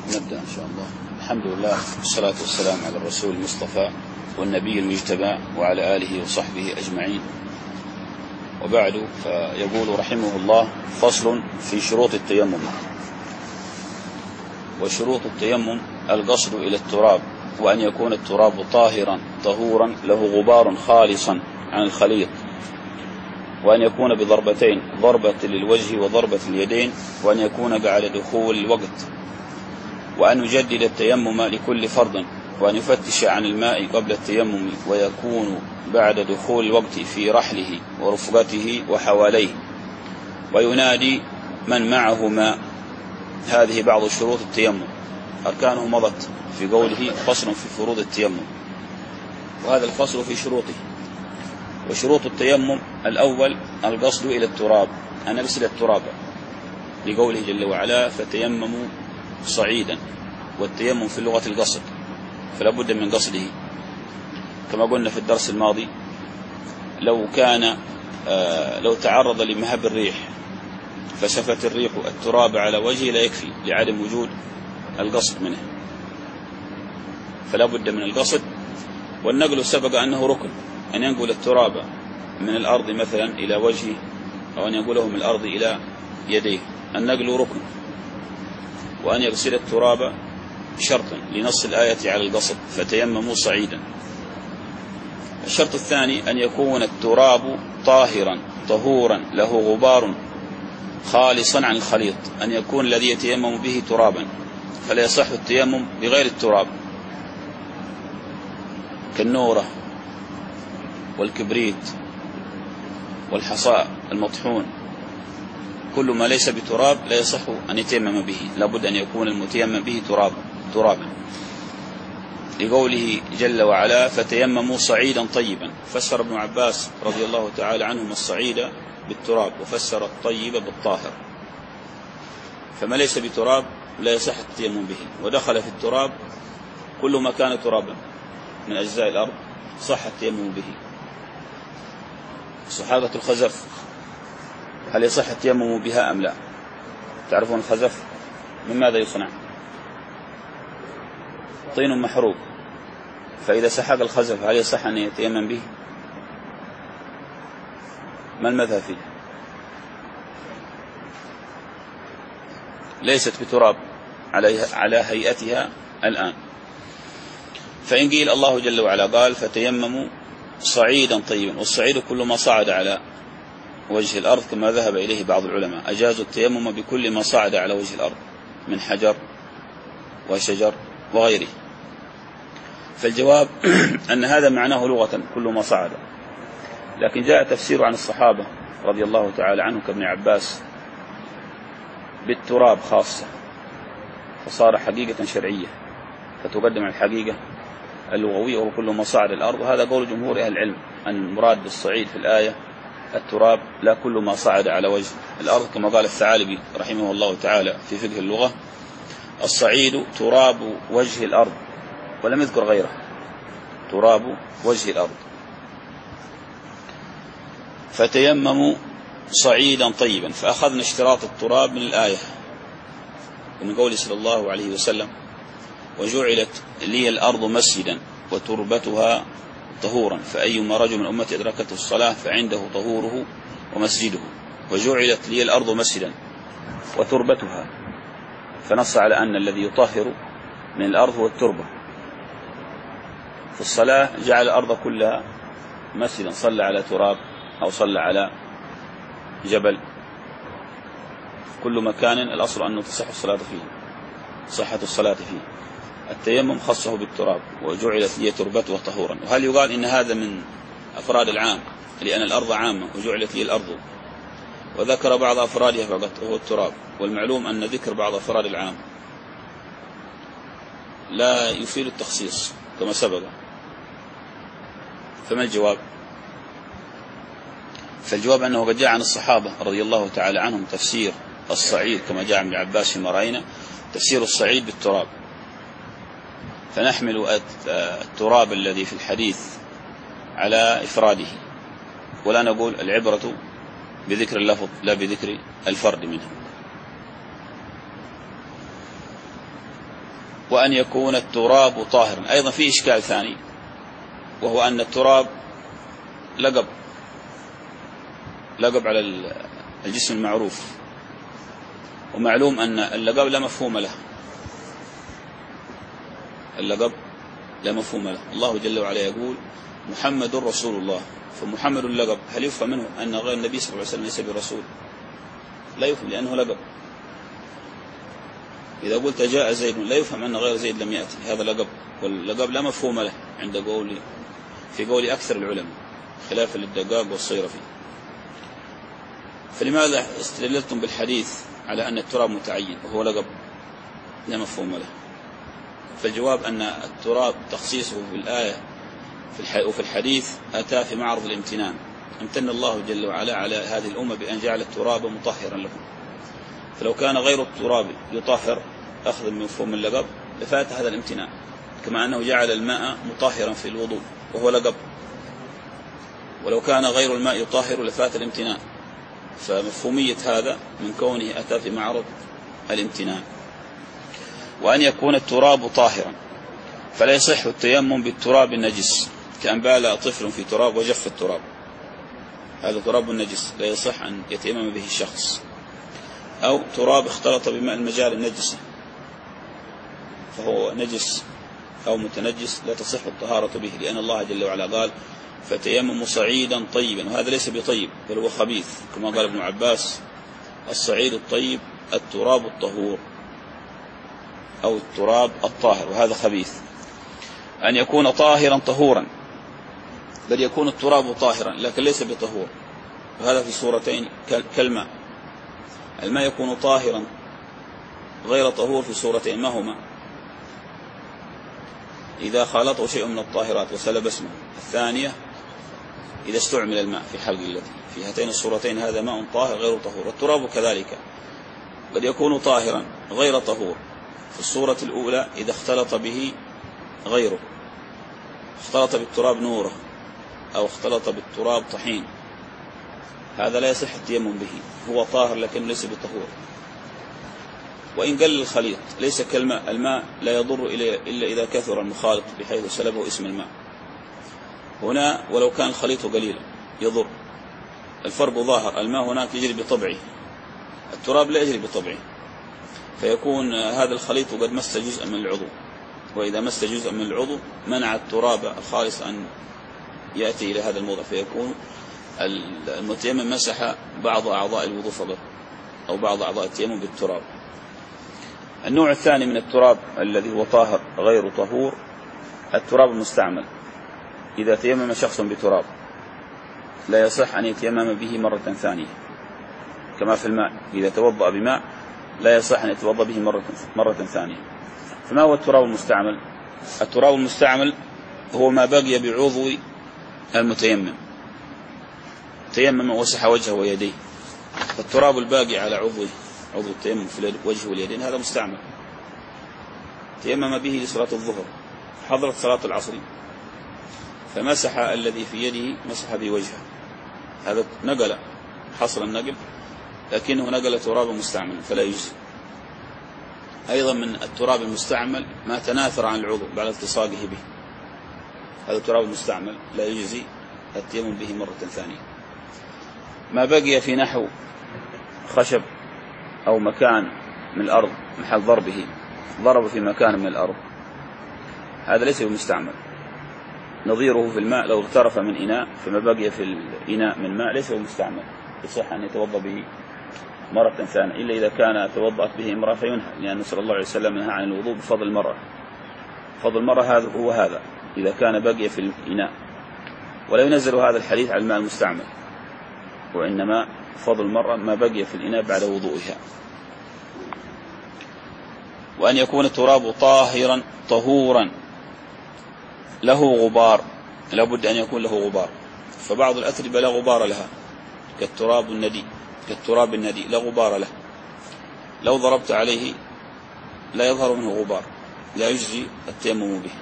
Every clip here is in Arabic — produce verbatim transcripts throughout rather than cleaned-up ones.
نبدأ إن شاء الله. الحمد لله والصلاة والسلام على الرسول المصطفى والنبي المجتبى وعلى آله وصحبه أجمعين، وبعد. فيقول رحمه الله: فصل في شروط التيمم. وشروط التيمم القصد إلى التراب، وأن يكون التراب طاهرا طهورا له غبار خالصا عن الخليط، وأن يكون بضربتين: ضربة للوجه وضربة اليدين، وأن يكون بعد دخول الوقت، وأن يجدد التيمم لكل فرض، وأن يفتش عن الماء قبل التيمم، ويكون بعد دخول الوقت في رحله ورفقته وحواليه، وينادي من معه ماء. هذه بعض شروط التيمم، أركانه مضت في قوله فصل في فروض التيمم، وهذا الفصل في شروطه. وشروط التيمم: الأول القصد إلى التراب، أن نغسل التراب، لقوله جل وعلا: فتيمموا صعيدا، والتيمم في اللغة القصد، فلا بد من قصده. كما قلنا في الدرس الماضي، لو كان آه لو تعرض لمهب الريح فسفت الريح التراب على وجهه لا يكفي لعدم وجود القصد منه، فلا بد من القصد. والنقل سبق أنه ركن، أن ينقل التراب من الأرض مثلا إلى وجهه، أو أن ينقله من الأرض إلى يديه، النقل ركن. وأن يغسل التراب شرط لنص الآية على القصد: فتيمموا صعيدا. الشرط الثاني أن يكون التراب طاهرا طهورا له غبار خالصا عن الخليط، أن يكون الذي يتيمم به ترابا، فلا يصح التيمم بغير التراب، كالنورة والكبريت والحصى المطحون، كل ما ليس بتراب لا يصح أن يتيمم به، لابد أن يكون المتيمم به تراب ترابا، لقوله جل وعلا: فتيمموا صعيدا طيبا. فسر ابن عباس رضي الله تعالى عنهما الصعيد بالتراب، وفسر الطيب بالطاهر، فما ليس بتراب لا يصح التيمم به. ودخل في التراب كل ما كان ترابا من أجزاء الأرض صح التيمم به. صحابة الخزف، هل يصح التيمم بها أم لا؟ تعرفون الخزف من ماذا يصنع؟ طين محروق، فإذا سحق الخزف هل يصح أن يتيمم به؟ ما المذهب فيه؟ ليست بتراب على هيئتها الآن. فإن قيل الله جل وعلا قال: فتيمموا صعيدا طيبا، والصعيد كل ما صعد على وجه الأرض، كما ذهب إليه بعض العلماء، أجازوا التيمم بكل ما صعد على وجه الأرض من حجر وشجر وغيره. فالجواب أن هذا معناه لغة كل ما صعد، لكن جاء تفسير عن الصحابة رضي الله تعالى عنهم كابن عباس بالتراب خاصة، فصار حقيقة شرعية، فتقدم الحقيقة اللغوية وكل ما صعد الأرض. وهذا قول جمهور أهل العلم، أن المراد بالصعيد في الآية التراب، لا كل ما صعد على وجه الأرض، كما قال الثعالبي رحمه الله تعالى في فقه اللغة: الصعيد تراب وجه الأرض، ولم يذكر غيره، تراب وجه الأرض. فتيمموا صعيدا طيبا، فأخذنا اشتراط التراب من الآية ومن قوله صلى الله عليه وسلم: وجعلت لي الأرض مسجدا وتربتها طهورا، فأيما رجل من أمتي أدركته الصلاة فعنده طهوره ومسجده. وجعلت لي الأرض مسجدا وتربتها، فنص على أن الذي يطهر من الأرض هو التربة. في الصلاة جعل الأرض كلها مسجدا، صلى على تراب أو صلى على جبل، كل مكان الأصل أنه تصح الصلاة فيه، صحة الصلاة فيه. التيمم خصه بالتراب: وجعلت لي تربتها طهورا. وهل يقال إن هذا من أفراد العام، لأن الأرض عامة وجعلت لي الأرض، وذكر بعض أفرادها فقط وهو التراب؟ والمعلوم أن ذكر بعض أفراد العام لا يفيد التخصيص كما سبق. فما الجواب؟ فالجواب أنه قد جاء عن الصحابة رضي الله تعالى عنهم تفسير الصعيد كما جاء عن ابن عباس فيما رأينا، تفسير الصعيد بالتراب، فنحمل التراب الذي في الحديث على إفراده، ولا نقول العبرة بذكر اللفظ لا بذكر الفرد منه. وأن يكون التراب طاهرا. أيضا في إشكال ثاني، وهو أن التراب لقب لقب على الجسم المعروف، ومعلوم أن اللقب لا مفهوم له، اللقب لا مفهوم له. الله جل وعلا يقول محمد رسول الله، فمحمد اللقب، هل يفهم منه أن غير النبي صلى الله عليه وسلم ليس برسول؟ لا يفهم، لأنه لقب. إذا قلت جاء زيد لا يفهم أن غير زيد لم يأتي، هذا لقب، واللقب لا مفهوم له عند قولي في قول أكثر العلماء، خلافا للدقاق والصيرفي. فلماذا استدللتم بالحديث على أن التراب متعين وهو لقب لا مفهوم له؟ فالجواب أن التراب تخصيصه في الآية وفي الحديث أتى في معرض الامتنان. امتن الله جل وعلا على هذه الأمة بأن جعل التراب مطهرا لهم، فلو كان غير التراب يطهر أخذ من مفهوم اللقب لفات هذا الامتنان، كما أنه جعل الماء مطهرا في الوضوء وهو لقب، ولو كان غير الماء يطهر لفات الامتنان. فمفهومية هذا من كونه أتى في معرض الامتنان. وأن يكون التراب طاهرا، فلا يصح التيمم بالتراب النجس، كأن بال طفل في تراب وجف التراب، هذا تراب النجس لا يصح أن يتيمم به الشخص. أو تراب اختلط بماء المجال النجس فهو نجس أو متنجس لا تصح الطهارة به، لأن الله جل وعلا قال فتيمموا صعيدا طيبا، وهذا ليس بطيب بل هو خبيث، كما قال ابن عباس الصعيد الطيب التراب الطهور أو التراب الطاهر، وهذا خبيث. أن يكون طاهرا طهورا، بل يكون التراب طاهرا لكن ليس بطهور، وهذا في صورتين كالماء. الماء يكون طاهرا غير طهور في صورتين، ما هما؟ إذا خالطه شيء من الطاهرات وسلب اسمه، الثانية إذا استعمل الماء في حلق التي، في هاتين الصورتين هذا ماء طاهر غير طهور. والتراب كذلك قد يكون طاهرا غير طهور في الصورة الأولى إذا اختلط به غيره، اختلط بالتراب نوره أو اختلط بالتراب طحين، هذا لا يصح التيمم به، هو طاهر لكن ليس بطهور. وإن قل الخليط ليس كالماء، الماء لا يضر إلا إذا كثر المخالط بحيث سلبه اسم الماء. هنا ولو كان الخليط قليلا يضر، الفرق ظاهر، الماء هناك يجري بطبعه، التراب لا يجري بطبعه، فيكون هذا الخليط قد مس جزءا من العضو، وإذا مس جزءا من العضو منع التراب الخالص أن يأتي إلى هذا الموضع، فيكون المتيمم مسح بعض أعضاء الوضوء فقط أو بعض أعضاء التيمم بالتراب. النوع الثاني من التراب الذي هو طاهر غير طهور التراب المستعمل. إذا تيمم شخص بتراب لا يصح أن يتيمم به مرة ثانية، كما في الماء إذا توضأ بماء لا يصح أن يتوضأ به مرة مرة ثانية. فما هو التراب المستعمل؟ التراب المستعمل هو ما بقي بعضو المتيمم، تيمم ومسح وجهه ويديه، فالتراب الباقي على عضوه عضو التيمم في الوجه واليدين هذا مستعمل. تيمم به لصلاة الظهر، حضرت صلاة العصر فمسح الذي في يده مسح بوجهه، هذا نقل حصل النقل لكنه نقل تراب مستعمل فلا يجزي. أيضا من التراب المستعمل ما تناثر عن العضو بعد التصاقه به، هذا التراب المستعمل لا يجزي التيمم به مرة ثانية. ما بقي في نحو خشب أو مكان من الأرض محل ضربه، ضرب في مكان من الأرض، هذا ليس بمستعمل. نظيره في الماء لو اغترف من إناء فما بقي في الإناء من ماء ليس بمستعمل، يصح أن يتوضأ به مرة ثانية، إلا إذا كان توضأت به امرأة فينهى، لأن صلى الله عليه وسلم نهى عن الوضوء بفضل المرأة. فضل المرأة هذا هو هذا إذا كان بقي في الإناء، ولا ينزل هذا الحديث على الماء المستعمل، وإنما فضل المرأة ما بقي في الإناء بعد وضوئها. وأن يكون التراب طاهرا طهورا له غبار، لابد أن يكون له غبار، فبعض الأتربة لا غبار لها كالتراب الندي، كالتراب الندي لا غبار له، لو ضربت عليه لا يظهر منه غبار لا يجزي التيمم به.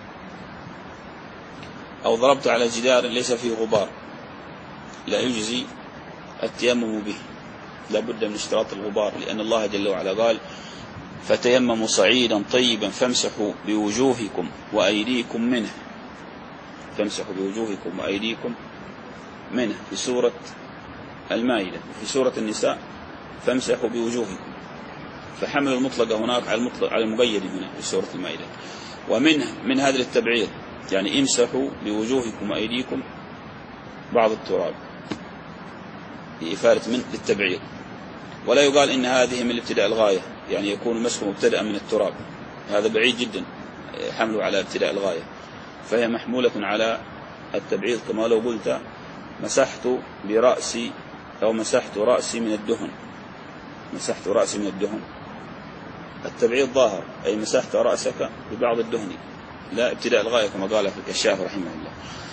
أو ضربت على جدار ليس فيه غبار لا يجزي التيمم به، لا بد من اشتراط الغبار، لأن الله جل وعلا قال فتيمموا صعيدا طيبا فامسحوا بوجوهكم وأيديكم منه، فامسحوا بوجوهكم وأيديكم منه في سورة المائدة. في سورة النساء فامسحوا بوجوهكم، فحمل المطلق هناك على المطلق على المقيد هنا في سورة المائدة. ومنه من هذا التبعيض، يعني امسحوا بوجوهكم وأيديكم بعض التراب، لإفادة من للتبعيض. ولا يقال إن هذه من ابتداء الغاية، يعني يكون المسح مبتدأ من التراب، هذا بعيد جدا حمله على ابتداء الغاية، فهي محمولة على التبعيض. كما لو قلت مسحت برأسي أو مسحت رأسي من الدهن، مسحت رأسي من الدهن، التبعيض ظاهر، أي مسحت رأسك ببعض الدهن، لا ابتداء الغاية كما قال في الكشاف رحمه الله.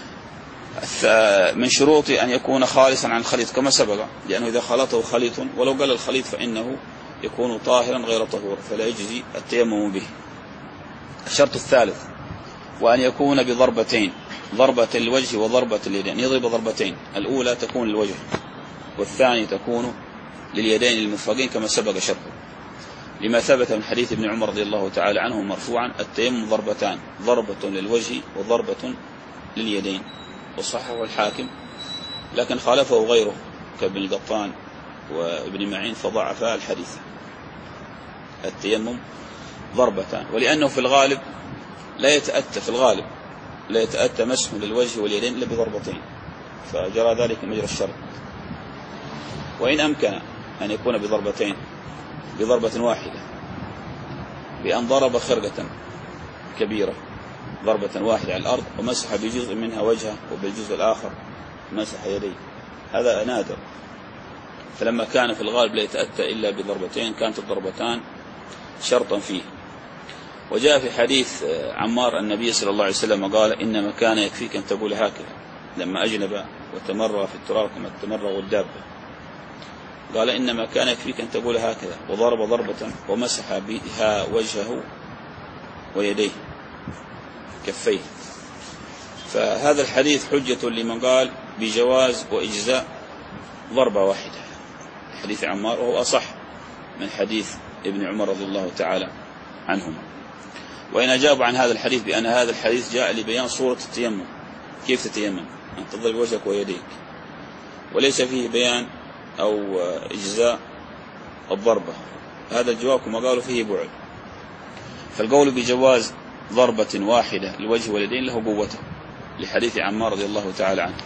من شروط أن يكون خالصا عن الخليط كما سبق، لأنه إذا خلطه خليط ولو قال الخليط فإنه يكون طاهرا غير طهور، فلا يجزي التيمم به. الشرط الثالث وأن يكون بضربتين، ضربة الوجه وضربة اليدين، يضرب ضربتين، الأولى تكون للوجه والثانية تكون لليدين المرفقين كما سبق شرحه، لما ثبت من حديث ابن عمر رضي الله تعالى عنه مرفوعا: التيمم ضربتان، ضربة للوجه وضربة لليدين، وصححه الحاكم، لكن خالفه غيره كابن القطان وابن معين فضعف الحديث. التيمم ضربتان، ولأنه في الغالب لا يتأتى في الغالب لا يتأتى مسح للوجه واليدين إلا بضربتين، فجرى ذلك مجرى الشرط. وإن أمكن أن يكون بضربتين، بضربة واحدة، بأن ضرب خرقة كبيرة ضربة واحدة على الأرض ومسح بجزء منها وجهه وبالجزء الآخر مسح يديه، هذا نادر. فلما كان في الغالب لا يتأتى إلا بضربتين كانت الضربتان شرطا فيه. وجاء في حديث عمار النبي صلى الله عليه وسلم قال: إنما كان يكفيك أن تقول هكذا لما أجنب وتمرغ في التراب كما تمرغ الدابة، قال: إنما كان يكفيك أن تقول هكذا، وضرب ضربة ومسح بها وجهه ويديه كفيه. فهذا الحديث حجة لمن قال بجواز وإجزاء ضربة واحدة، حديث عمار، وهو أصح من حديث ابن عمر رضي الله تعالى عنهما. وإن أجاب عن هذا الحديث بأن هذا الحديث جاء لبيان صورة التيمم، كيف تتيمم، أن تضرب وجهك ويديك، وليس فيه بيان أو إجزاء الضربة، هذا الجواب كما قالوا فيه بعد. فالقول بجواز ضربة واحدة للوجه واليدين له قوته لحديث عمار رضي الله تعالى عنه.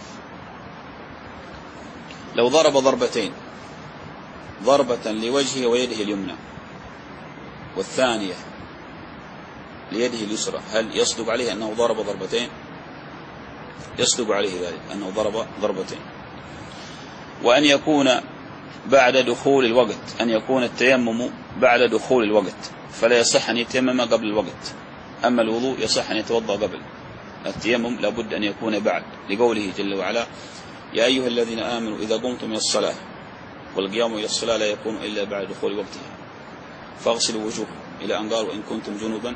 لو ضرب ضربتين، ضربة لوجهه ويده اليمنى والثانية ليده اليسرى، هل يصدق عليه أنه ضرب ضربتين؟ يصدق عليه ذلك أنه ضرب ضربتين. وأن يكون بعد دخول الوقت، أن يكون التيمم بعد دخول الوقت، فلا يصح أن يتيمم قبل الوقت، أما الوضوء يصح أن يتوضأ قبل. التيمم لابد أن يكون بعد، لقوله جل وعلا: يا أيها الذين آمنوا إذا قمتم إلى الصلاة، والقيام إلى الصلاة لا يكون إلا بعد دخول وقتها، فاغسلوا وجوهكم، إلى أن قال: وإن كنتم جنوبا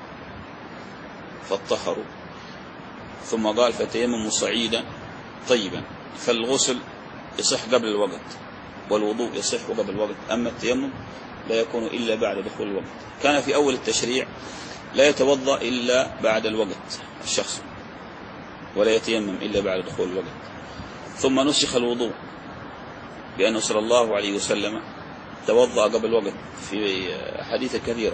فاطهروا، ثم قال: فتيمموا صعيدا طيبا. فالغسل يصح قبل الوقت، والوضوء يصح قبل الوقت، أما التيمم لا يكون إلا بعد دخول الوقت. كان في أول التشريع لا يتوضأ إلا بعد الوقت الشخص، ولا يتيمم إلا بعد دخول الوقت. ثم نسخ الوضوء بأنه صلى الله عليه وسلم توضأ قبل الوقت في حديث كثيرة،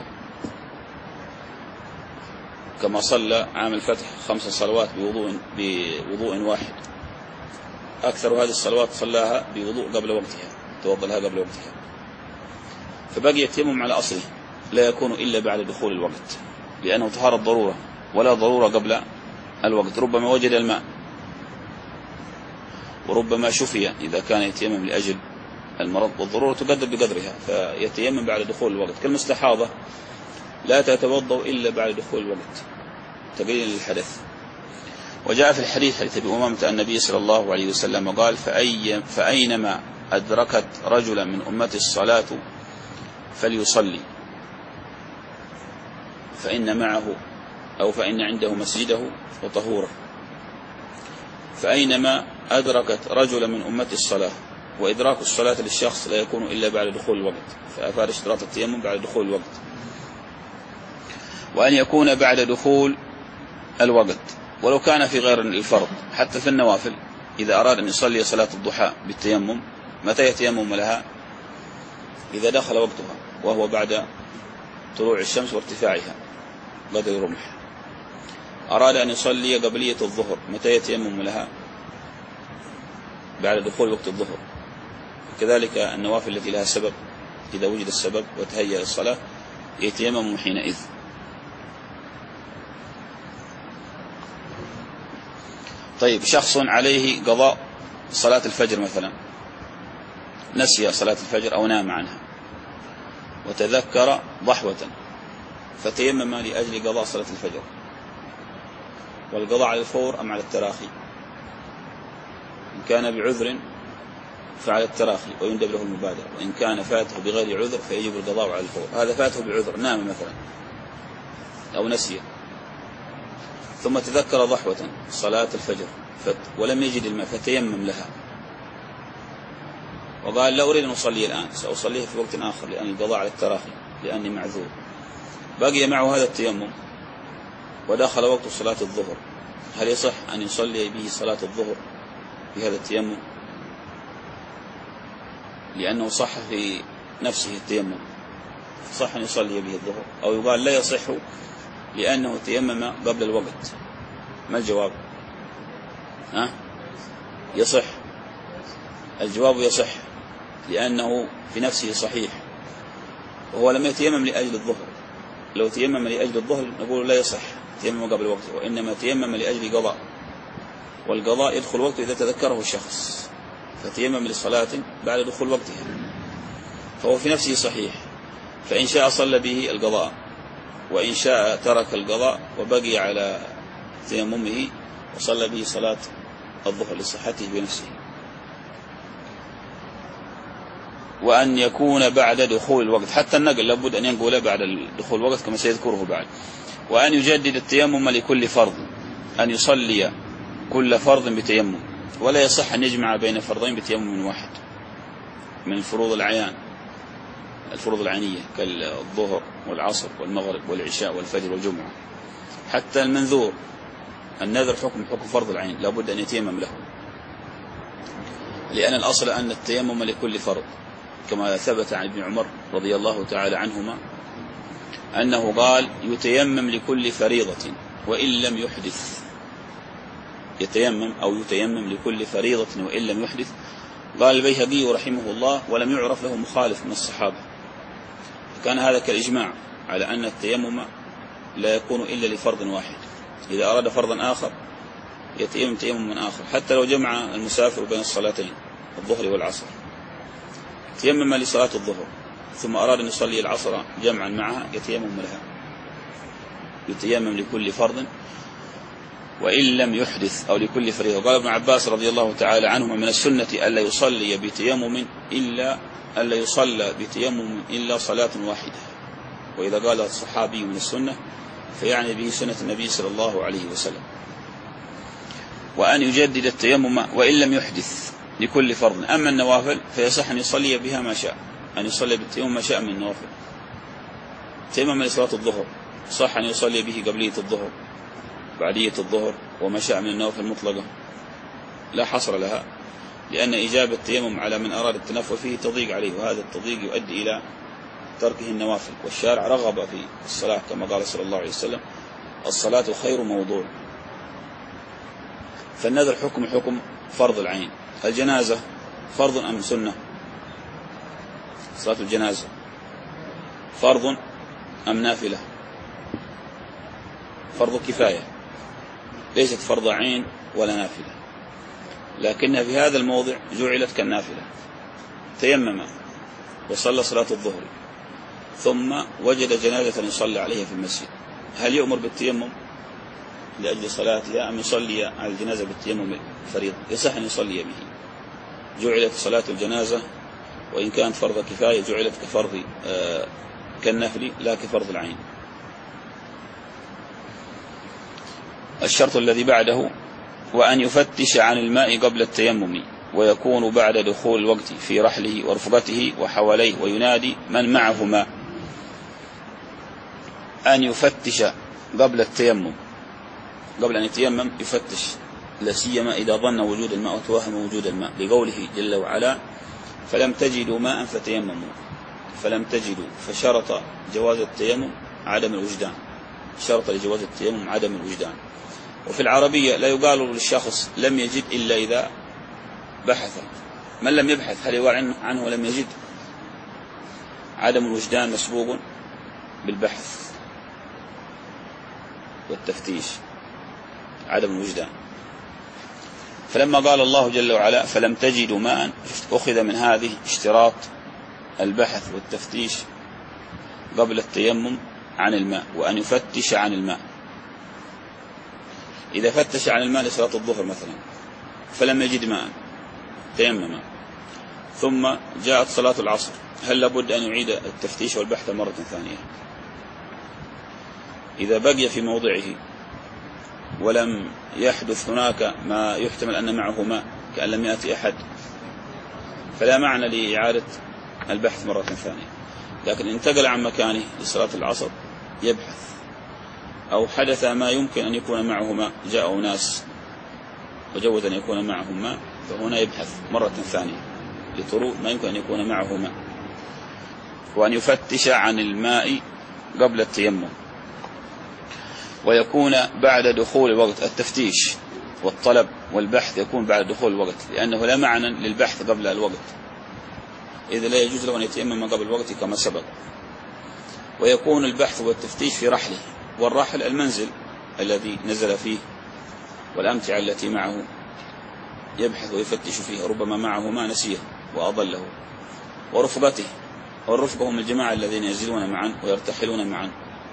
كما صلى عام الفتح خمس صلوات بوضوء, بوضوء واحد، أكثر هذه الصلوات صلاها بوضوء قبل وقتها، توضأ لها قبل وقتها. فبقي التيمم على أصله لا يكون إلا بعد دخول الوقت، لأنه طهارة ضرورة، ولا ضرورة قبل الوقت. ربما وجد الماء، وربما شفي إذا كان يتيمم لأجل المرض، والضرورة تقدر بقدرها، فيتيمم بعد دخول الوقت. كالمستحاضة لا تتوضأ إلا بعد دخول الوقت تقليلا للحدث. وجاء في الحديث حديث أبي أمامة النبي صلى الله عليه وسلم قال: فأي فأينما أدركت رجلا من أمتي الصلاة فليصلي، فإن معه أو فإن عنده مسجده وطهوره. فأينما أدركت رجلا من أمتي الصلاة، وإدراك الصلاة للشخص لا يكون إلا بعد دخول الوقت، فأفاد اشتراط التيمم بعد دخول الوقت. وأن يكون بعد دخول الوقت ولو كان في غير الفرض، حتى في النوافل إذا أراد أن يصلي صلاة الضحى بالتيمم، متى يتيمم لها؟ إذا دخل وقتها وهو بعد طلوع الشمس وارتفاعها بدل الرمح. أراد أن يصلي قبلية الظهر، متى يتيمم لها؟ بعد دخول وقت الظهر. كذلك النوافل التي لها سبب، إذا وجد السبب وتهيأ الصلاة يتيمم حينئذ. طيب، شخص عليه قضاء صلاة الفجر مثلا، نسي صلاة الفجر أو نام عنها وتذكر ضحوة فتيمم لأجل قضاء صلاة الفجر، والقضاء على الفور أم على التراخي؟ إن كان بعذر فعلى التراخي ويندب له المبادرة، وإن كان فاته بغير عذر فيجب القضاء على الفور. هذا فاته بعذر، نام مثلا أو نسي ثم تذكر ضحوة صلاة الفجر ولم يجد الماء فتيمم لها وقال لا أريد أن أصلي الآن، سأصليها في وقت آخر لأن القضاء على التراخي لأني معذور. بقي معه هذا التيمم ودخل وقت صلاة الظهر، هل يصح أن يصلي به صلاة الظهر بهذا التيمم؟ لأنه صح في نفسه التيمم، صح أن يصلي به الظهر، أو يقال لا يصح لأنه تيمم قبل الوقت؟ ما الجواب؟ ها؟ يصح. الجواب يصح لأنه في نفسه صحيح، وهو لم يتيمم لأجل الظهر. لو تيمم لأجل الظهر نقول لا يصح تيمم قبل وقته، وإنما تيمم لأجل قضاء، والقضاء يدخل وقته إذا تذكره الشخص، فتيمم للصلاة بعد دخول وقتها، فهو في نفسه صحيح. فإن شاء صلى به القضاء، وإن شاء ترك القضاء وبقي على تيممه وصلى به صلاة الظهر لصحته بنفسه. وأن يكون بعد دخول الوقت، حتى النقل لابد أن ينقل بعد دخول الوقت كما سيذكره بعد. وأن يجدد التيمم لكل فرض، أن يصلي كل فرض بتيمم، ولا يصح أن يجمع بين فرضين بتيمم واحد من الفروض العيان، الفروض العينية كالظهر والعصر والمغرب والعشاء والفجر والجمعة. حتى المنذور النذر حكم حكم فرض العين، لابد أن يتيمم له، لأن الأصل أن التيمم لكل فرض، كما ثبت عن ابن عمر رضي الله تعالى عنهما أنه قال يتيمم لكل فريضة وإن لم يحدث، يتيمم أو يتيمم لكل فريضة وإن لم يحدث. قال البيهقي رحمه الله ولم يعرف له مخالف من الصحابة، كان هذا كالإجماع على أن التيمم لا يكون إلا لفرض واحد، إذا أراد فرضا آخر يتيمم تيمم من آخر، حتى لو جمع المسافر بين الصلاتين الظهر والعصر، تيمم لصلاة الظهر ثم أراد أن يصلي العصر جمعا معها يتيمم لها، يتيمم لكل فرض وإن لم يحدث، أو لكل فريضة. قال ابن عباس رضي الله تعالى عنهما من السنة ألا يصلي بتيمم إلا ألا يصلى بتيمم إلا صلاة واحدة. وإذا قال الصحابي من السنة فيعني به سنة النبي صلى الله عليه وسلم. وأن يجدد التيمم وإن لم يحدث لكل فرض. أما النوافل فيصح أن يصلي بها ما شاء، أن يصلي بالتيمم ما شاء من النوافل. تيمم لصلاة الظهر صح أن يصلي به قبلية الظهر بعدية الظهر وما شاء من النوافل المطلقة لا حصر لها، لأن إجابة التيمم على من أراد التنفل فيه تضيق عليه، وهذا التضيق يؤدي إلى تركه النوافل. والشارع رغب في الصلاة كما قال صلى الله عليه وسلم الصلاة خير موضوع. فالنذر حكم حكم فرض العين. الجنازة فرض أم سنة؟ صلاة الجنازة فرض أم نافلة؟ فرض كفاية، ليست فرض عين ولا نافلة، لكنها في هذا الموضع جعلت كالنافلة. تيمم وصلى صلاة الظهر ثم وجد جنازة يصلي عليها في المسجد، هل يؤمر بالتيمم لأجل صلاتها أم يصلي على الجنازة بالتيمم الفريضة؟ يصح أن يصلي به. جعلت صلاة الجنازة وإن كانت فرض كفاية جعلت كفرض آه كالنفل لا كفرض العين. الشرط الذي بعده وأن يفتش عن الماء قبل التيمم ويكون بعد دخول الوقت في رحله ورفقته وحواليه وينادي من معه ماء. أن يفتش قبل التيمم، قبل أن يتيمم يفتش، لا سيما إذا ظن وجود الماء وتوهم وجود الماء، لقوله جل وعلا فلم تجدوا ماء فتيمموا، فلم تجدوا، فشرط جواز التيمم عدم الوجدان، شرط لجواز التيمم عدم الوجدان. وفي العربية لا يقال للشخص لم يجد إلا إذا بحث. من لم يبحث هل يقال عنه لم يجد؟ عدم الوجدان مسبوق بالبحث والتفتيش، عدم الوجدان. فلما قال الله جل وعلا فلم تجدوا ماء، أخذ من هذه اشتراط البحث والتفتيش قبل التيمم عن الماء، وأن يفتش عن الماء. إذا فتش عن الماء لصلاة الظهر مثلا فلم يجد ماء تيمم، ثم جاءت صلاة العصر، هل لابد أن يعيد التفتيش والبحث مرة ثانية؟ إذا بقي في موضعه ولم يحدث هناك ما يحتمل أن معه ماء كأن لم يأتي أحد، فلا معنى لإعادة البحث مرة ثانية. لكن انتقل عن مكانه لصلاة العصر يبحث، أو حدث ما يمكن أن يكون معه ماء، جاءوا ناس وجوز أن يكون معهم ماء، فهنا يبحث مرة ثانية لطروء ما يمكن أن يكون معه ماء. وأن يفتش عن الماء قبل التيمم، ويكون بعد دخول الوقت. التفتيش والطلب والبحث يكون بعد دخول الوقت، لأنه لا معنى للبحث قبل الوقت، إذا لا يجوز له أن يتيمم قبل الوقت كما سبق. ويكون البحث والتفتيش في رحله، والراحل المنزل الذي نزل فيه والأمتعة التي معه يبحث ويفتش فيها، ربما معه ما نسيه وأضله. ورفقته، والرفقة هم الجماعة الذين ينزلون معا ويرتحلون معا،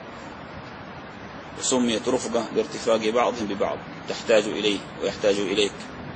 وسميت رفقة بارتفاق بعضهم ببعض، تحتاج إليه ويحتاج إليك.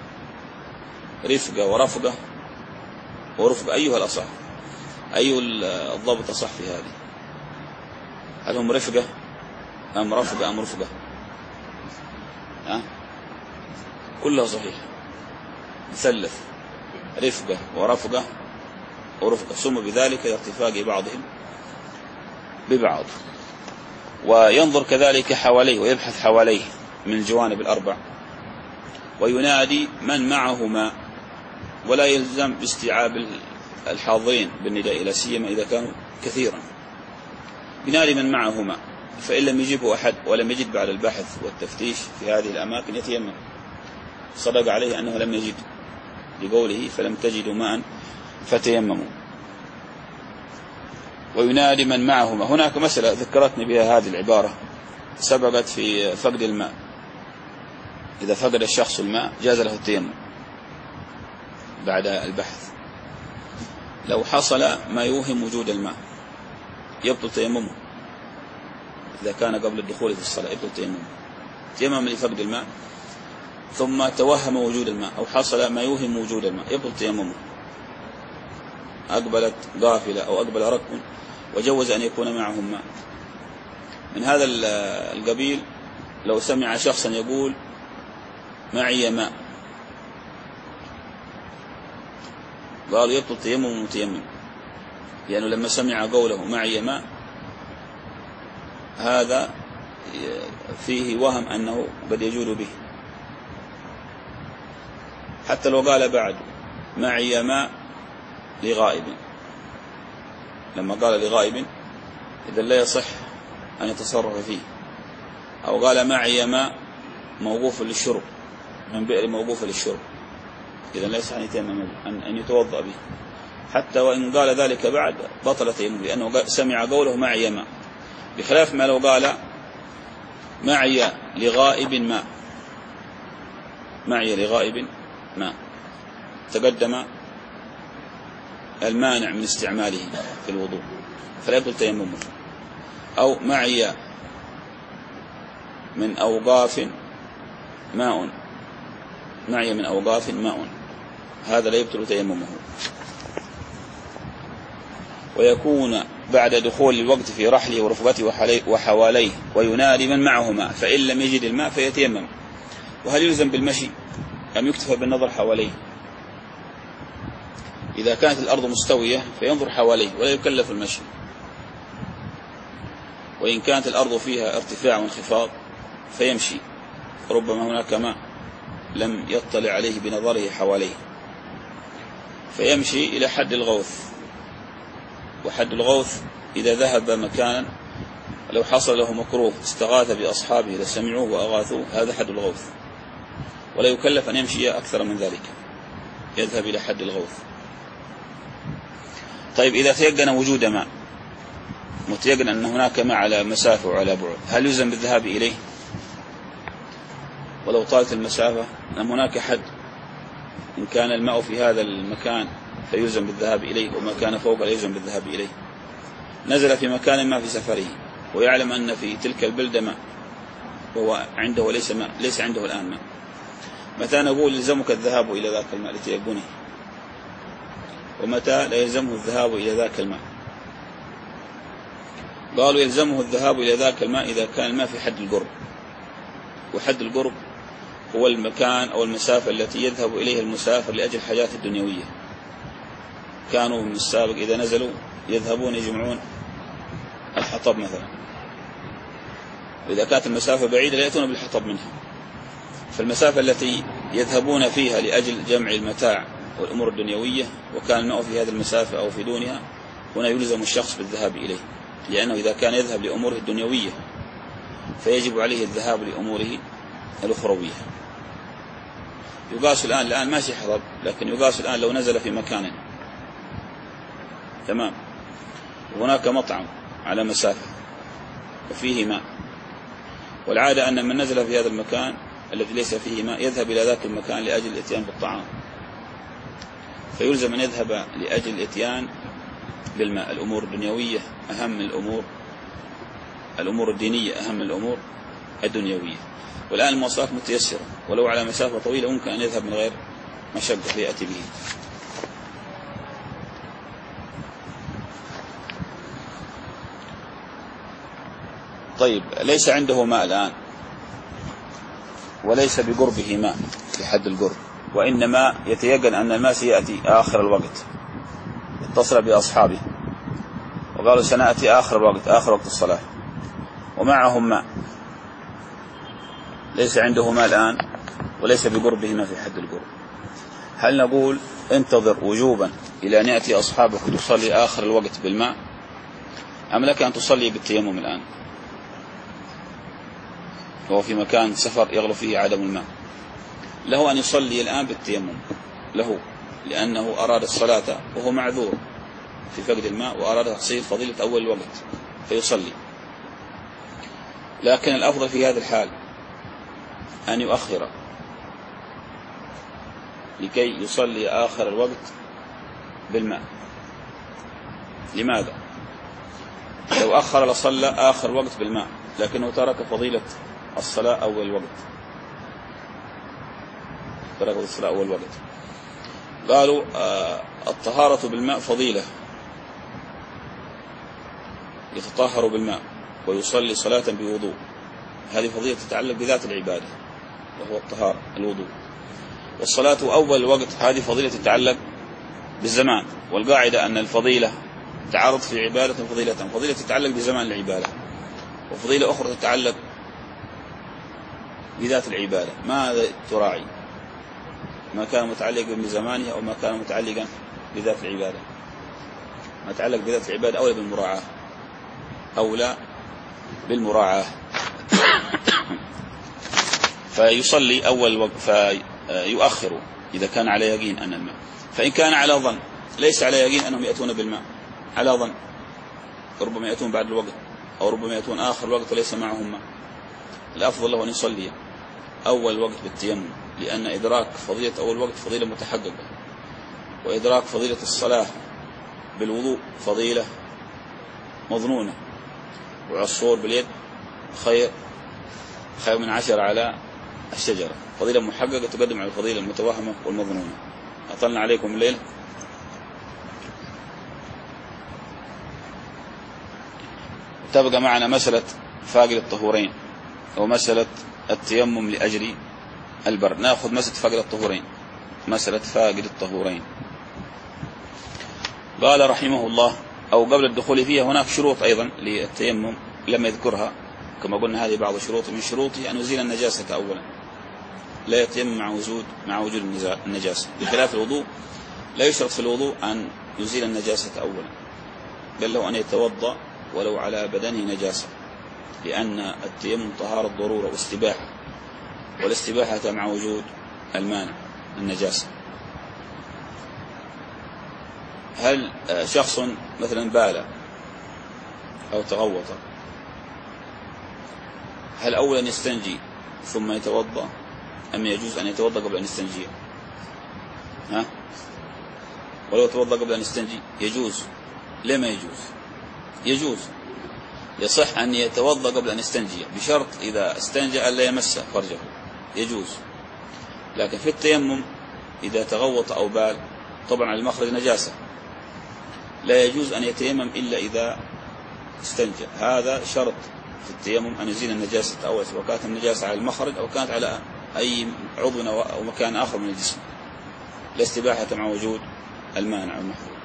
رفقة ورفقة ورفقة، أيها الأصح؟ أي الضابط صح في هذه؟ هل هم رفقة أم رفقة أم رفقة؟ ها؟ كلها صحيح، مثلث، رفقة ورفقة ورفقة، سموا بذلك لارتفاق بعضهم ببعض. وينظر كذلك حواليه ويبحث حواليه من الجوانب الأربع، وينادي من معه ماء، ولا يلزم باستيعاب الحاضرين بالنداء، لا سيما إذا كانوا كثيرا. ينادي من معه ماء، فإن لم يجيبه أحد ولم يجد بعد البحث والتفتيش في هذه الأماكن يتيمم، صدق عليه أنه لم يجد، لقوله فلم تجدوا ماء فتيمموا. وينادي من معه ماء. هناك مسألة ذكرتني بها هذه العبارة، سبقت في فقد الماء. إذا فقد الشخص الماء جاز له التيمم بعد البحث. لو حصل ما يوهم وجود الماء يبطل تيممه، إذا كان قبل الدخول في الصلاة يبطل تيممه، تيمم لفقد الماء، ثم توهم وجود الماء أو حصل ما يوهم وجود الماء يبطل تيممه. أقبلت قافلة أو أقبل ركب وجوز أن يكون معهم ماء. من هذا القبيل لو سمع شخصا يقول معي ماء، قالوا يبطل تيمم متيمم، لأنه لما سمع قوله معي ماء هذا فيه وهم أنه قد يجود به. حتى لو قال بعد معي ماء لغائب، لما قال لغائب إذا لا يصح أن يتصرف فيه. أو قال معي ماء موقوف للشرب من بئر موقوف للشرب، إذا لا يصح أن يتوضأ به. حتى وإن قال ذلك بعد بطل تيمم، لأنه سمع قوله معي ماء، بخلاف ما لو قال معي لغائب ماء، معي لغائب ماء، تقدم المانع من استعماله في الوضوء فلا يبطل تيممه. أو معي من أوقاف ماء، معي من أوقاف ماء، هذا لا يبطل تيممه. ويكون بعد دخول الوقت في رحله ورفقته وحواليه، وينادي من معه ماء، فإن لم يجد الماء فيتيمم. وهل يلزم بالمشي أم يكتفى بالنظر حواليه؟ إذا كانت الأرض مستوية فينظر حواليه ولا يكلف المشي، وإن كانت الأرض فيها ارتفاع وانخفاض فيمشي، ربما هناك ماء لم يطلع عليه بنظره حواليه، فيمشي إلى حد الغوث. وحد الغوث إذا ذهب مكانا لو حصل له مكروه استغاث بأصحابه لسمعوه وأغاثوه، هذا حد الغوث، ولا يكلف أن يمشي أكثر من ذلك، يذهب إلى حد الغوث. طيب إذا تيقن وجود ماء، متيقن أن هناك ماء على مسافة وعلى بعد، هل يلزم بالذهاب إليه ولو طالت المسافة؟ أم هناك حد؟ إن كان الماء في هذا المكان فيلزم بالذهاب إليه، وما كان فوق لا يلزم بالذهاب إليه. نزل في مكان ما في سفره ويعلم أن في تلك البلدة ماء وهو عنده ليس ماء، ليس عنده الآن ماء، متى نقول يلزمك الذهاب إلى ذاك الماء لتيقنه، ومتى لا يلزمه الذهاب إلى ذاك الماء؟ قالوا يلزمه الذهاب إلى ذاك الماء إذا كان الماء في حد القرب، وحد القرب هو المكان أو المسافة التي يذهب إليها المسافر لأجل حاجات الدنيوية. كانوا من السابق إذا نزلوا يذهبون يجمعون الحطب مثلا، وإذا كانت المسافة بعيدة لا يأتون بالحطب منها، فالمسافة التي يذهبون فيها لأجل جمع المتاع والأمور الدنيوية وكان الماء في هذه المسافة أو في دونها، هنا يلزم الشخص بالذهاب إليه، لأنه إذا كان يذهب لأموره الدنيوية فيجب عليه الذهاب لأموره الأخروية. يقاس الآن الآن ماشي حطب، لكن يقاس الآن لو نزل في مكان تمام وهناك مطعم على مسافة وفيه ماء، والعادة أن من نزل في هذا المكان الذي ليس فيه ماء يذهب إلى ذاك المكان لأجل الاتيان بالطعام، فيلزم أن يذهب لأجل الاتيان بالماء. الأمور الدنيوية أهم من الأمور الأمور الدينية أهم من الأمور الدنيوية. والآن المواصلات متيسرة، ولو على مسافة طويلة ممكن أن يذهب من غير مشقة فيأتي به. طيب ليس عنده ماء الآن وليس بقربه ماء لحد القرب، وإنما يتيقن أن الماء سيأتي آخر الوقت، اتصل بأصحابه وقالوا سنأتي آخر الوقت آخر وقت الصلاة ومعهم ماء، ليس عنده ماء الآن وليس بقربه ماء في حد القرب، هل نقول انتظر وجوبا إلى أن يأتي أصحابك وتصلي آخر الوقت بالماء، أم لك أن تصلي بالتيمم الآن وهو في مكان سفر يغلب فيه عدم الماء؟ له أن يصلي الآن بالتيمم له، لأنه أراد الصلاة وهو معذور في فقد الماء وأراد تحصيل فضيلة أول الوقت فيصلي. لكن الأفضل في هذا الحال أن يؤخر لكي يصلي آخر الوقت بالماء. لماذا؟ لو أخر لصلى آخر الوقت بالماء، لكنه ترك فضيلة الصلاة أول الوقت، ترك الصلاة أول الوقت. قالوا آه الطهارة بالماء فضيلة، يتطهر بالماء ويصلي صلاة بوضوء، هذه فضيلة تتعلق بذات العبادة وهو الطهارة الوضوء. والصلاة أول الوقت هذه فضيلة تتعلق بالزمان، والقاعدة أن الفضيلة تعارض في عبادة فضيلة، فضيلة تتعلق بزمان العبادة وفضيلة أخرى تتعلق بذات العبادة. ماذا تراعي؟ ما كان متعلقا بزمانها أو ما كان متعلقا بذات العبادة؟ ما يتعلق بذات العبادة أولى بالمراعاة، أولى بالمراعاة. فيصلي أول وقت فيؤخر إذا كان على يقين أن الماء، فإن كان على ظن ليس على يقين أنهم يأتون بالماء، على ظن ربما يأتون بعد الوقت أو ربما يأتون آخر الوقت وليس معهم ماء، الأفضل له أن يصلي أول وقت بالتيمم، لأن إدراك فضيلة أول وقت فضيلة متحققة، وإدراك فضيلة الصلاة بالوضوء فضيلة مظنونة، وعصور باليد خير خير من عشر على الشجرة، فضيلة محققة تقدم على الفضيلة المتوهمة والمظنونة. أطلنا عليكم الليل. تبقى معنا مسألة فاقد الطهورين ومسألة التيمم لأجل البر. نأخذ مسألة فاقد الطهورين، مسألة فاقد الطهورين. قال رحمه الله أو قبل الدخول فيها هناك شروط أيضا للتيمم لم يذكرها، كما قلنا هذه بعض الشروط. من شروطه أن يزيل النجاسة أولا، لا يتيمم مع وجود مع وجود النجاسة، بخلاف الوضوء لا يشرط في الوضوء أن يزيل النجاسة أولا، بل له أن يتوضأ ولو على بدنه نجاسة، لأن التيمم طهارة ضرورة واستباحة، والاستباحة مع وجود المانع النجاسة. هل شخص مثلا بال أو تغوط، هل أولا يستنجي ثم يتوضأ أم يجوز أن يتوضأ قبل أن يستنجي؟ ها؟ ولو توضأ قبل أن يستنجي يجوز. ليه ما يجوز؟ يجوز، يصح أن يتوضأ قبل أن يستنجي بشرط إذا استنجى ألا يمس فرجه، يجوز. لكن في التيمم إذا تغوط أو بال طبعا على المخرج نجاسة، لا يجوز أن يتيمم إلا إذا استنجى. هذا شرط في التيمم أن يزيل النجاسة أولا، سواء كانت النجاسة على المخرج أو كانت على أي عضو أو مكان آخر من الجسم، لا استباحة مع وجود المانع المحظور.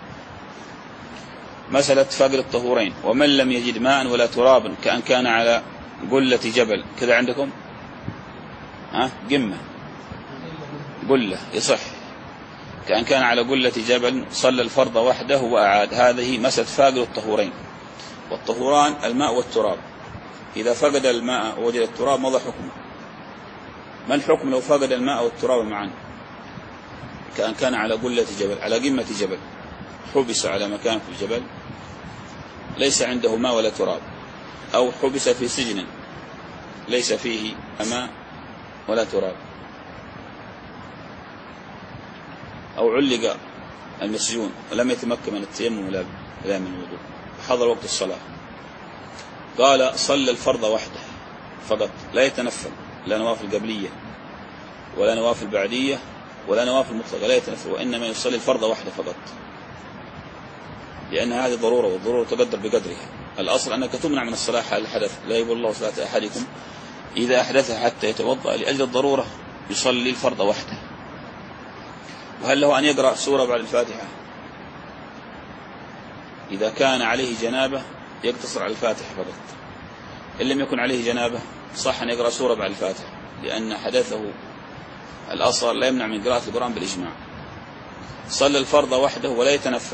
مسألة فاقد الطهورين. ومن لم يجد ماء ولا ترابا كأن كان على قلة جبل، كذا عندكم ها قمة قلة يصح، كأن كان على قلة جبل صلى الفرض وحده وأعاد. هذه مسألة فاقد الطهورين. والطهوران الماء والتراب، إذا فقد الماء ووجد التراب ماذا حكمه؟ ما الحكم لو فقد الماء والتراب معا؟ كأن كان على قلة جبل، على قمة جبل، حبس على مكان في الجبل ليس عنده ماء ولا تراب، أو حبس في سجن ليس فيه ماء ولا تراب، أو علق المسجون ولم يتمكن من التيمم ولا من الوضوء، حضر وقت الصلاة، قال صلى الفرض وحده فقط، لا يتنفل، لا نوافل قبلية ولا نوافل بعدية ولا نوافل مطلقة، لا يتنفل، وإنما يصلي الفرض وحده فقط، لأن هذه ضرورة، والضرورة تقدر بقدرها. الأصل أنك تمنع من الصلاة حال الحدث، لا يقول الله صلاة أحدكم إذا أحدث حتى يتوضأ، لأجل الضرورة يصلي الفرض وحده. وهل له أن يقرأ سورة بعد الفاتحة؟ إذا كان عليه جنابة يقتصر على الفاتحة فقط، إن لم يكن عليه جنابة صح أن يقرأ سورة بعد الفاتحة، لأن حدثه الأصل لا يمنع من قراءة القرآن بالإجماع. صلى الفرض وحده ولا يتنفل،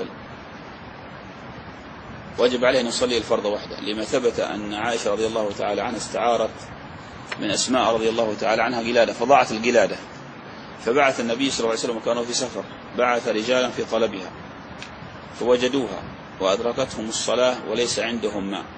وجب عليه أن يصلي الفرض وحده، لما ثبت أن عائشة رضي الله تعالى عنها استعارت من أسماء رضي الله تعالى عنها قلادة، فضاعت القلادة، فبعث النبي صلى الله عليه وسلم وكانوا في سفر، بعث رجالا في طلبها فوجدوها وأدركتهم الصلاة وليس عندهم ماء،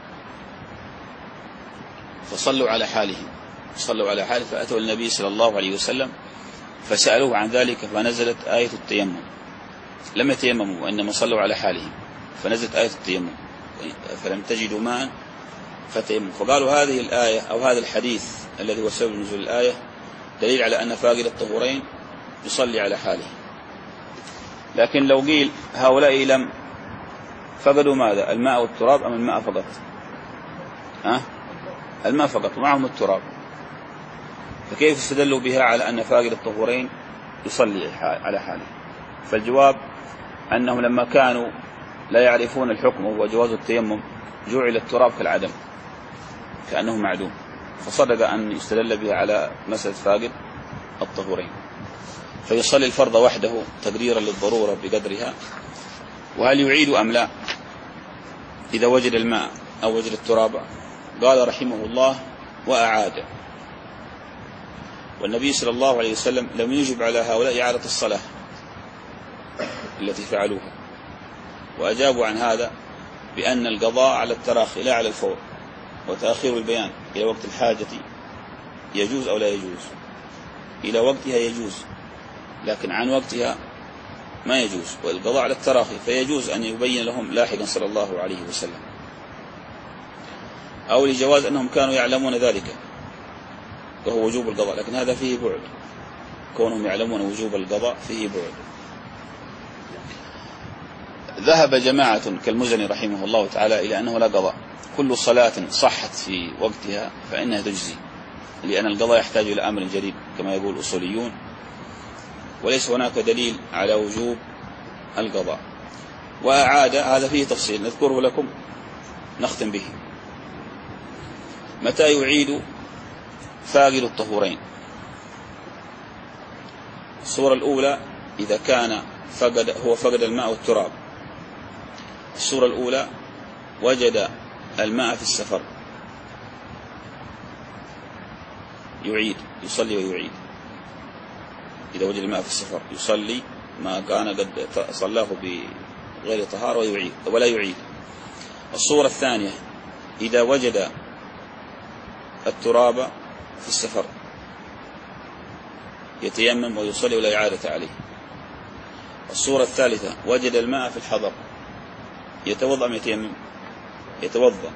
فصلوا على حالهم، صلوا على حاله، فأتوا النبي صلى الله عليه وسلم فسألوه عن ذلك، فنزلت آية التيمم، لم يتيمموا وإنما صلوا على حالهم، فنزلت آية التيمم، فلم تجدوا ماء فتيمموا. فقالوا هذه الآية أو هذا الحديث الذي هو سبب نزول الآية دليل على أن فاقد الطهورين يصلي على حاله. لكن لو قيل هؤلاء لم فقدوا ماذا؟ الماء والتراب أم الماء فقط؟ أه؟ الماء فقط ومعهم التراب، فكيف استدلوا بها على أن فاقد الطهورين يصلي على حاله؟ فالجواب أنهم لما كانوا لا يعرفون الحكم وهو جواز التيمم جعل التراب كالعدم كأنه معدوم، فصدق أن يستدل بها على مسألة فاقد الطهورين، فيصلي الفرض وحده تقديرا للضرورة بقدرها. وهل يعيد أم لا إذا وجد الماء أو وجد التراب؟ قال رحمه الله وأعاد. والنبي صلى الله عليه وسلم لم يجب على هؤلاء إعادة الصلاة التي فعلوها، وأجابوا عن هذا بأن القضاء على التراخي لا على الفور، وتأخير البيان إلى وقت الحاجة يجوز أو لا يجوز. إلى وقتها يجوز، لكن عن وقتها ما يجوز، والقضاء على التراخي فيجوز أن يبين لهم لاحقا صلى الله عليه وسلم، أو لجواز أنهم كانوا يعلمون ذلك وهو وجوب القضاء، لكن هذا فيه بعد، كونهم يعلمون وجوب القضاء فيه بعد. ذهب جماعة كالمزني رحمه الله تعالى إلى أنه لا قضاء، كل صلاة صحت في وقتها فإنها تجزي، لأن القضاء يحتاج إلى أمر جديد كما يقول الأصوليون، وليس هناك دليل على وجوب القضاء. وأعاد هذا فيه تفصيل نذكره لكم نختم به. متى يعيد فاقد الطهورين؟ الصورة الأولى إذا كان فقد هو فقد الماء والتراب. الصورة الأولى وجد الماء في السفر يعيد يصلي ويعيد. إذا وجد الماء في السفر يصلي ما كان قد صلاه بغير طهارة ويعيد ولا يعيد. الصورة الثانية إذا وجد التراب في السفر يتيمم ويصلي ولا إعادة عليه. الصورة الثالثة وجد الماء في الحضر يتوضأ أم يتيمم؟ يتوضأ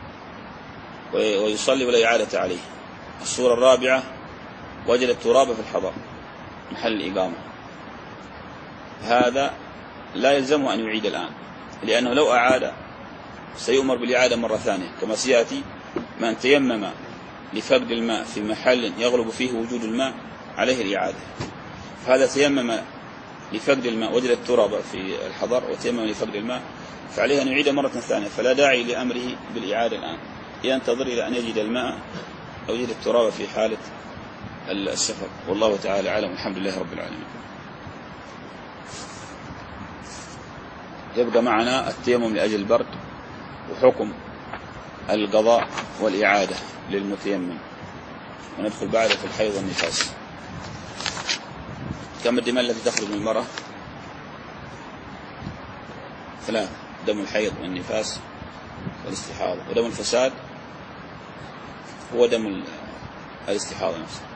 ويصلي ولا إعادة عليه. الصورة الرابعة وجد التراب في الحضر محل الإقامة، هذا لا يلزمه أن يعيد الآن، لأنه لو أعاد سيؤمر بالإعادة مرة ثانية، كما سيأتي من تيمم لفقد الماء في محل يغلب فيه وجود الماء عليه الإعادة. فهذا تيمم لفقد الماء وجد التراب في الحضر وتيمم لفقد الماء فعليه أن يعيد مرة ثانية، فلا داعي لأمره بالإعادة الآن، ينتظر إلى أن يجد الماء أو يجد التراب في حالة السفر. والله تعالى أعلم، والحمد لله رب العالمين. يبقى معنا التيمم لأجل البرد وحكم القضاء والإعادة للمتيمم، وندخل بعد في الحيض والنفاس. كم الدماء التي تخرج من المرأة؟ ثلاث: دم الحيض والنفاس والاستحاضة. ودم الفساد هو دم الاستحاضة نفسه.